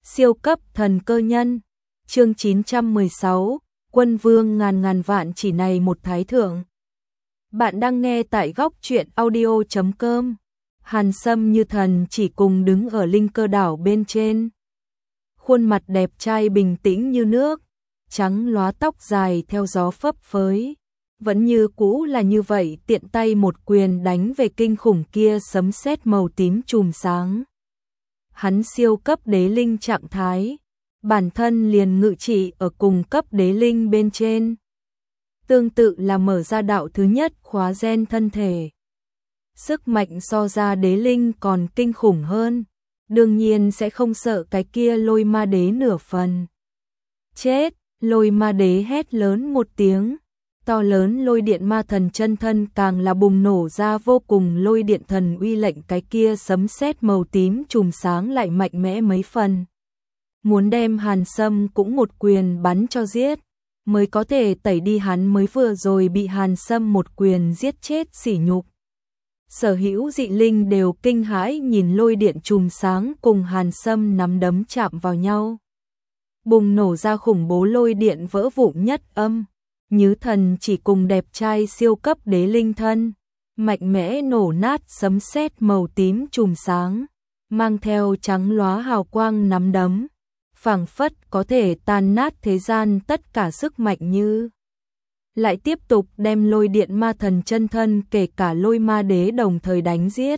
Siêu cấp thần cơ nhân. Chương 916, Quân vương ngàn ngàn vạn chỉ này một thái thượng. Bạn đang nghe tại góc truyện audio.com. Hàn Sâm như thần chỉ cùng đứng ở linh cơ đảo bên trên. Khuôn mặt đẹp trai bình tĩnh như nước, trắng lóa tóc dài theo gió phấp phới. Vẫn như cũ là như vậy, tiện tay một quyền đánh về kinh khủng kia sấm sét màu tím chùm sáng. Hắn siêu cấp đế linh trạng thái, bản thân liền ngự trị ở cùng cấp đế linh bên trên. Tương tự là mở ra đạo thứ nhất khóa gen thân thể. Sức mạnh so ra đế linh còn kinh khủng hơn, đương nhiên sẽ không sợ cái kia lôi ma đế nửa phần. Chết, lôi ma đế hét lớn một tiếng, to lớn lôi điện ma thần chân thân càng là bùng nổ ra vô cùng lôi điện thần uy, lệnh cái kia sấm sét màu tím chùm sáng lại mạnh mẽ mấy phần. Muốn đem Hàn Sâm cũng một quyền bắn cho giết, mới có thể tẩy đi hắn mới vừa rồi bị Hàn Sâm một quyền giết chết sỉ nhục. Sở hữu dị linh đều kinh hãi nhìn lôi điện chùm sáng cùng Hàn Sâm nắm đấm chạm vào nhau. Bùng nổ ra khủng bố lôi điện vỡ vụn nhất âm. Nhứ thần chỉ cùng đẹp trai siêu cấp đế linh thân, mạnh mẽ nổ nát sấm sét màu tím chùm sáng, mang theo trắng lóa hào quang nắm đấm, phảng phất có thể tan nát thế gian tất cả sức mạnh như. Lại tiếp tục đem lôi điện ma thần chân thân kể cả lôi ma đế đồng thời đánh giết.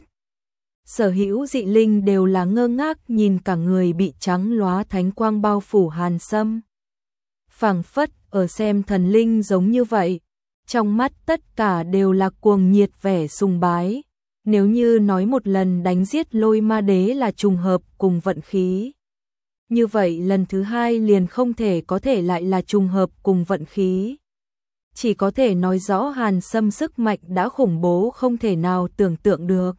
Sở hữu dị linh đều là ngơ ngác nhìn cả người bị trắng lóa thánh quang bao phủ Hàn Sâm. Phảng phất ở xem thần linh giống như vậy, trong mắt tất cả đều là cuồng nhiệt vẻ sùng bái. Nếu như nói một lần đánh giết lôi ma đế là trùng hợp cùng vận khí, như vậy lần thứ hai liền không thể có thể lại là trùng hợp cùng vận khí. Chỉ có thể nói rõ Hàn Sâm sức mạnh đã khủng bố không thể nào tưởng tượng được.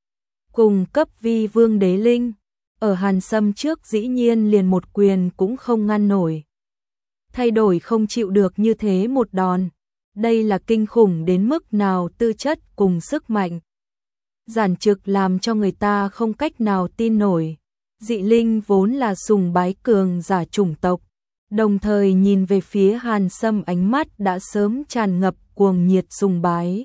Cùng cấp vi vương đế linh, ở Hàn Sâm trước dĩ nhiên liền một quyền cũng không ngăn nổi. Thay đổi không chịu được như thế một đòn, đây là kinh khủng đến mức nào tư chất cùng sức mạnh. Giản trực làm cho người ta không cách nào tin nổi. Dị linh vốn là sùng bái cường giả chủng tộc, đồng thời nhìn về phía Hàn Sâm ánh mắt đã sớm tràn ngập cuồng nhiệt sùng bái.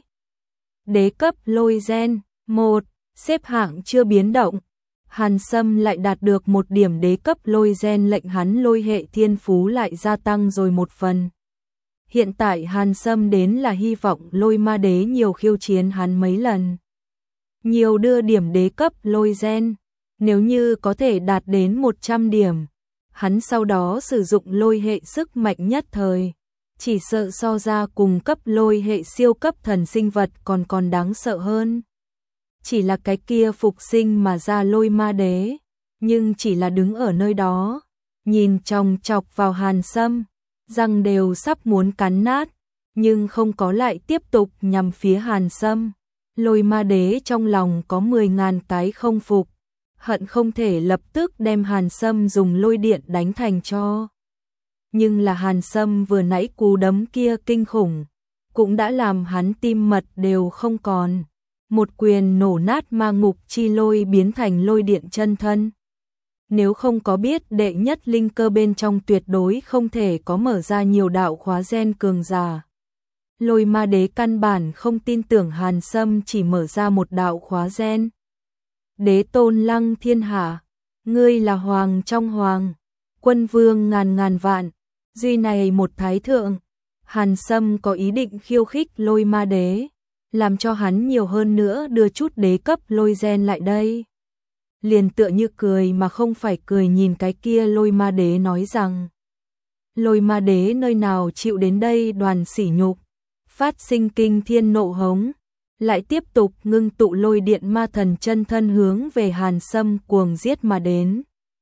Đế cấp lôi gen 1, xếp hạng chưa biến động. Hàn Sâm lại đạt được một điểm đế cấp lôi gen, lệnh hắn lôi hệ thiên phú lại gia tăng rồi một phần. Hiện tại Hàn Sâm đến là hy vọng lôi ma đế nhiều khiêu chiến hắn mấy lần, nhiều đưa điểm đế cấp lôi gen. Nếu như có thể đạt đến 100 điểm, hắn sau đó sử dụng lôi hệ sức mạnh nhất thời, chỉ sợ so ra cùng cấp lôi hệ siêu cấp thần sinh vật còn đáng sợ hơn. Chỉ là cái kia phục sinh mà ra lôi ma đế, nhưng chỉ là đứng ở nơi đó, nhìn chòng chọc vào Hàn Sâm, răng đều sắp muốn cắn nát, nhưng không có lại tiếp tục nhằm phía Hàn Sâm. Lôi ma đế trong lòng có 10.000 cái không phục, hận không thể lập tức đem Hàn Sâm dùng lôi điện đánh thành tro. Nhưng là Hàn Sâm vừa nãy cú đấm kia kinh khủng, cũng đã làm hắn tim mật đều không còn. Một quyền nổ nát ma ngục chi lôi biến thành lôi điện chân thân. Nếu không có biết đệ nhất linh cơ bên trong tuyệt đối không thể có mở ra nhiều đạo khóa gen cường giả, lôi ma đế căn bản không tin tưởng Hàn Sâm chỉ mở ra một đạo khóa gen. Đế tôn lăng thiên hạ, ngươi là hoàng trong hoàng, quân vương ngàn ngàn vạn, duy này một thái thượng. Hàn Sâm có ý định khiêu khích lôi ma đế, làm cho hắn nhiều hơn nữa đưa chút đế cấp lôi gen lại đây. Liền tựa như cười mà không phải cười nhìn cái kia lôi ma đế nói rằng, lôi ma đế nơi nào chịu đến đây đoàn sỉ nhục, phát sinh kinh thiên nộ hống, lại tiếp tục ngưng tụ lôi điện ma thần chân thân hướng về Hàn Sâm cuồng giết mà đến.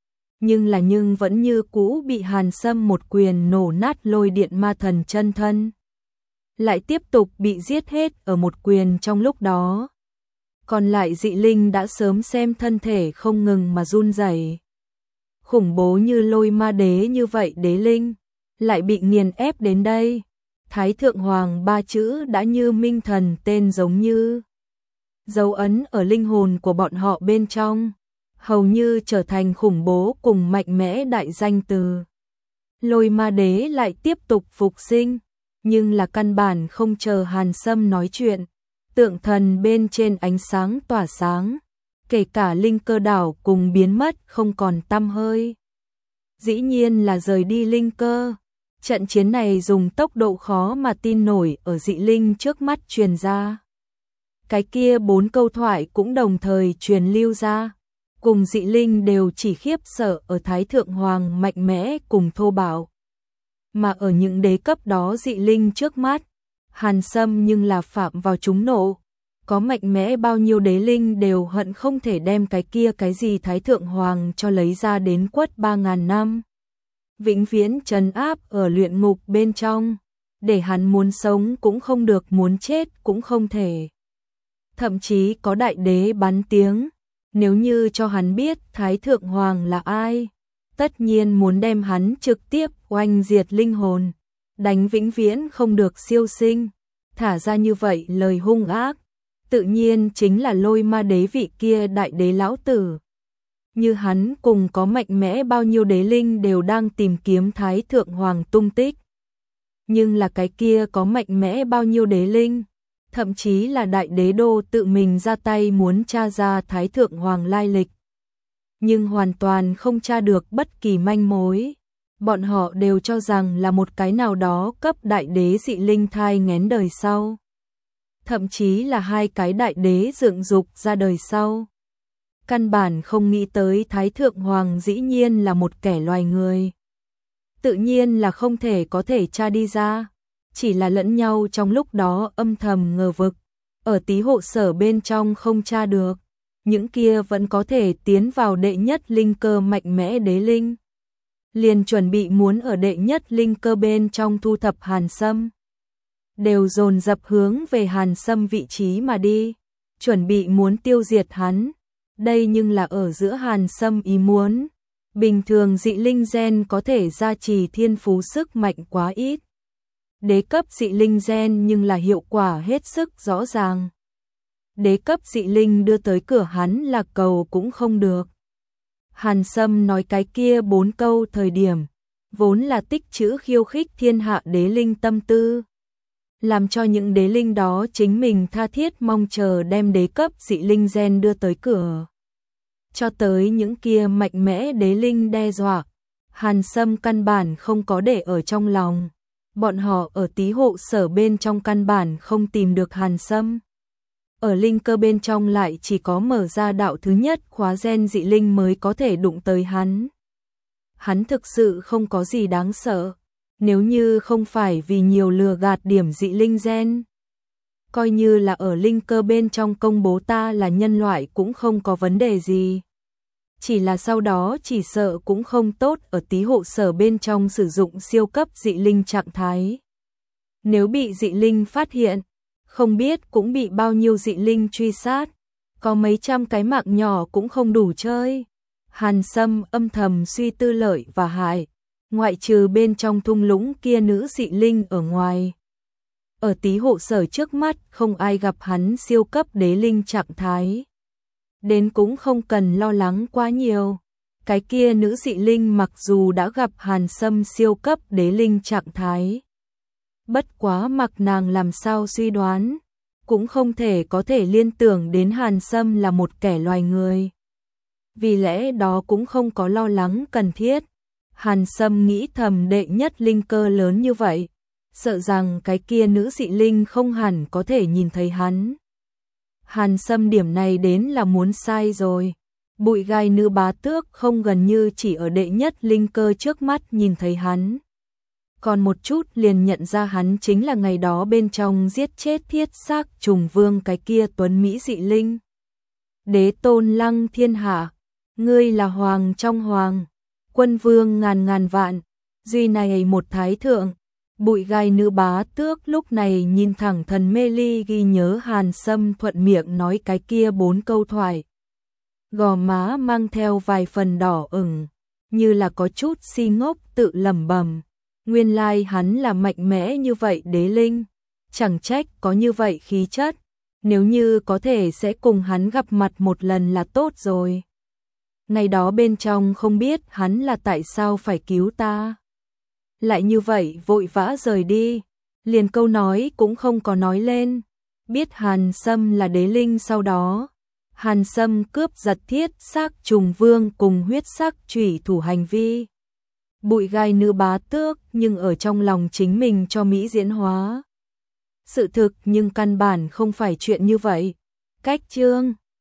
Nhưng vẫn như cũ bị Hàn Sâm một quyền nổ nát lôi điện ma thần chân thân, lại tiếp tục bị giết hết ở một quyền trong lúc đó. Còn lại dị linh đã sớm xem thân thể không ngừng mà run rẩy. Khủng bố như lôi ma đế như vậy đế linh, lại bị nghiền ép đến đây. Thái thượng hoàng ba chữ đã như minh thần tên giống như dấu ấn ở linh hồn của bọn họ bên trong. hầu như trở thành khủng bố cùng mạnh mẽ đại danh từ. Lôi ma đế lại tiếp tục phục sinh, nhưng là căn bản không chờ Hàn Sâm nói chuyện. Tượng thần bên trên ánh sáng tỏa sáng, kể cả linh cơ đảo cùng biến mất không còn tăm hơi. Dĩ nhiên là rời đi linh cơ. Trận chiến này dùng tốc độ khó mà tin nổi ở dị linh trước mắt truyền ra. Cái kia 4 câu thoại cũng đồng thời truyền lưu ra. Cùng dị linh đều chỉ khiếp sợ ở Thái Thượng Hoàng mạnh mẽ cùng thô bạo. Mà ở những đế cấp đó dị linh trước mắt, Hàn Sâm nhưng là phạm vào chúng nộ. Có mạnh mẽ bao nhiêu đế linh đều hận không thể đem cái kia cái gì Thái Thượng Hoàng cho lấy ra đến quất 3.000 năm. Vĩnh viễn trấn áp ở luyện ngục bên trong, để hắn muốn sống cũng không được, muốn chết cũng không thể. Thậm chí có đại đế bắn tiếng, nếu như cho hắn biết Thái Thượng Hoàng là ai, tất nhiên muốn đem hắn trực tiếp oanh diệt linh hồn, đánh vĩnh viễn không được siêu sinh. Thả ra như vậy lời hung ác, tự nhiên chính là Lôi ma đế vị kia đại đế lão tử. Như hắn cùng có mạnh mẽ bao nhiêu đế linh đều đang tìm kiếm Thái Thượng Hoàng tung tích. Nhưng là cái kia có mạnh mẽ bao nhiêu đế linh, thậm chí là đại đế đô tự mình ra tay muốn tra ra Thái Thượng Hoàng lai lịch. Nhưng hoàn toàn không tra được bất kỳ manh mối. Bọn họ đều cho rằng là một cái nào đó cấp đại đế dị linh thai nghén đời sau. Thậm chí là 2 cái đại đế dựng dục ra đời sau. Căn bản không nghĩ tới Thái Thượng Hoàng dĩ nhiên là một kẻ loài người. Tự nhiên là không thể có thể tra đi ra. Chỉ là lẫn nhau trong lúc đó âm thầm ngờ vực. Ở tí hộ sở bên trong không tra được. Những kia vẫn có thể tiến vào đệ nhất linh cơ mạnh mẽ đế linh. Liền chuẩn bị muốn ở đệ nhất linh cơ bên trong thu thập Hàn Sâm. Đều dồn dập hướng về Hàn Sâm vị trí mà đi. Chuẩn bị muốn tiêu diệt hắn. Đây nhưng là ở giữa Hàn Sâm ý muốn. Bình thường dị linh gen có thể gia trì thiên phú sức mạnh quá ít. Đế cấp dị linh gen nhưng là hiệu quả hết sức rõ ràng. Đế cấp dị linh đưa tới cửa hắn là cầu cũng không được. Hàn Sâm nói cái kia 4 câu thời điểm, vốn là tích trữ khiêu khích thiên hạ đế linh tâm tư. Làm cho những đế linh đó chính mình tha thiết mong chờ đem đế cấp dị linh gen đưa tới cửa. Cho tới những kia mạnh mẽ đế linh đe dọa, Hàn Sâm căn bản không có để ở trong lòng. Bọn họ ở tí hộ sở bên trong căn bản không tìm được Hàn Sâm. Ở linh cơ bên trong lại chỉ có mở ra đạo thứ nhất khóa gen dị linh mới có thể đụng tới hắn. Hắn thực sự không có gì đáng sợ, nếu như không phải vì nhiều lừa gạt điểm dị linh gen. Coi như là ở linh cơ bên trong công bố ta là nhân loại cũng không có vấn đề gì. Chỉ là sau đó chỉ sợ cũng không tốt ở tí hộ sở bên trong sử dụng siêu cấp dị linh trạng thái. Nếu bị dị linh phát hiện, không biết cũng bị bao nhiêu dị linh truy sát, có mấy trăm cái mạng nhỏ cũng không đủ chơi. Hàn Sâm âm thầm suy tư lợi và hại, ngoại trừ bên trong thung lũng kia nữ dị linh ở ngoài. Ở tí hộ sở trước mắt không ai gặp hắn siêu cấp đế linh trạng thái. Đến cũng không cần lo lắng quá nhiều. Cái kia nữ dị linh mặc dù đã gặp Hàn Sâm siêu cấp đế linh trạng thái. Bất quá mặc nàng làm sao suy đoán, cũng không thể có thể liên tưởng đến Hàn Sâm là một kẻ loài người. Vì lẽ đó cũng không có lo lắng cần thiết. Hàn Sâm nghĩ thầm đệ nhất linh cơ lớn như vậy, sợ rằng cái kia nữ dị linh không hẳn có thể nhìn thấy hắn. Hàn Sâm điểm này đến là muốn sai rồi. Bụi gai nữ bá tước không gần như chỉ ở đệ nhất linh cơ trước mắt nhìn thấy hắn. Còn một chút liền nhận ra hắn chính là ngày đó bên trong giết chết thiết xác trùng vương cái kia tuấn Mỹ dị linh. Đế tôn lăng thiên hạ, ngươi là hoàng trong hoàng, quân vương ngàn ngàn vạn, duy này một thái thượng. Bụi gai nữ bá tước lúc này nhìn thẳng thần mê ly ghi nhớ Hàn Sâm thuận miệng nói cái kia 4 câu thoại. Gò má mang theo vài phần đỏ ửng, như là có chút si ngốc tự lẩm bẩm. Nguyên lai hắn là mạnh mẽ như vậy đế linh, chẳng trách có như vậy khí chất, nếu như có thể sẽ cùng hắn gặp mặt một lần là tốt rồi. Ngày đó bên trong không biết hắn là tại sao phải cứu ta. Lại như vậy vội vã rời đi, liền câu nói cũng không có nói lên. Biết Hàn Sâm là đế linh sau đó, Hàn Sâm cướp giật thiết xác trùng vương cùng huyết sắc chủy thủ hành vi. Bụi gai nữ bá tước nhưng ở trong lòng chính mình cho Mỹ diễn hóa. Sự thực nhưng căn bản không phải chuyện như vậy. Cách chương